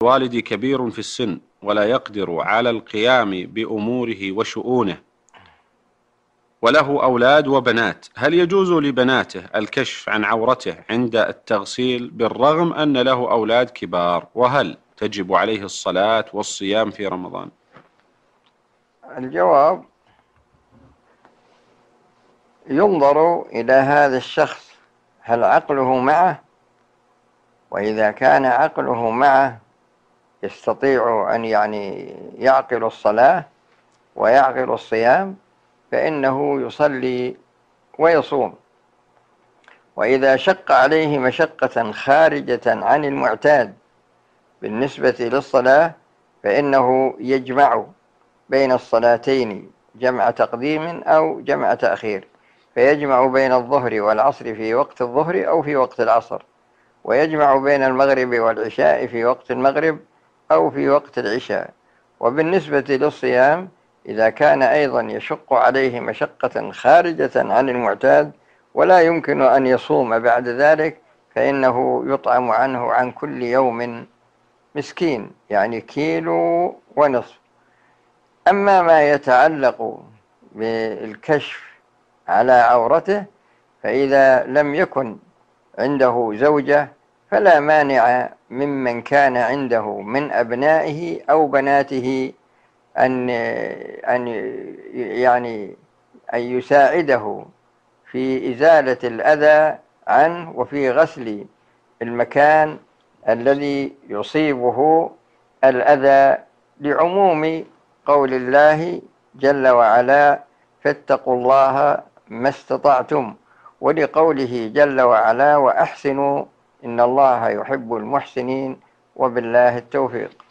والدي كبير في السن ولا يقدر على القيام بأموره وشؤونه، وله أولاد وبنات، هل يجوز لبناته الكشف عن عورته عند التغسيل بالرغم أن له أولاد كبار؟ وهل تجب عليه الصلاة والصيام في رمضان؟ الجواب: ينظر إلى هذا الشخص هل عقله معه، وإذا كان عقله معه يستطيع أن يعقل الصلاة ويعقل الصيام فإنه يصلي ويصوم. وإذا شق عليه مشقة خارجة عن المعتاد بالنسبة للصلاة فإنه يجمع بين الصلاتين جمع تقديم أو جمع تأخير، فيجمع بين الظهر والعصر في وقت الظهر أو في وقت العصر، ويجمع بين المغرب والعشاء في وقت المغرب أو في وقت العشاء. وبالنسبة للصيام إذا كان أيضا يشق عليه مشقة خارجة عن المعتاد ولا يمكن أن يصوم بعد ذلك فإنه يطعم عنه عن كل يوم مسكين، يعني كيلو ونصف. أما ما يتعلق بالكشف على عورته فإذا لم يكن عنده زوجة فلا مانع ممن كان عنده من أبنائه أو بناته أن يساعده في إزالة الأذى عنه وفي غسل المكان الذي يصيبه الأذى، لعموم قول الله جل وعلا: فاتقوا الله ما استطعتم، ولقوله جل وعلا: وأحسنوا إن الله يحب المحسنين، وبالله التوفيق.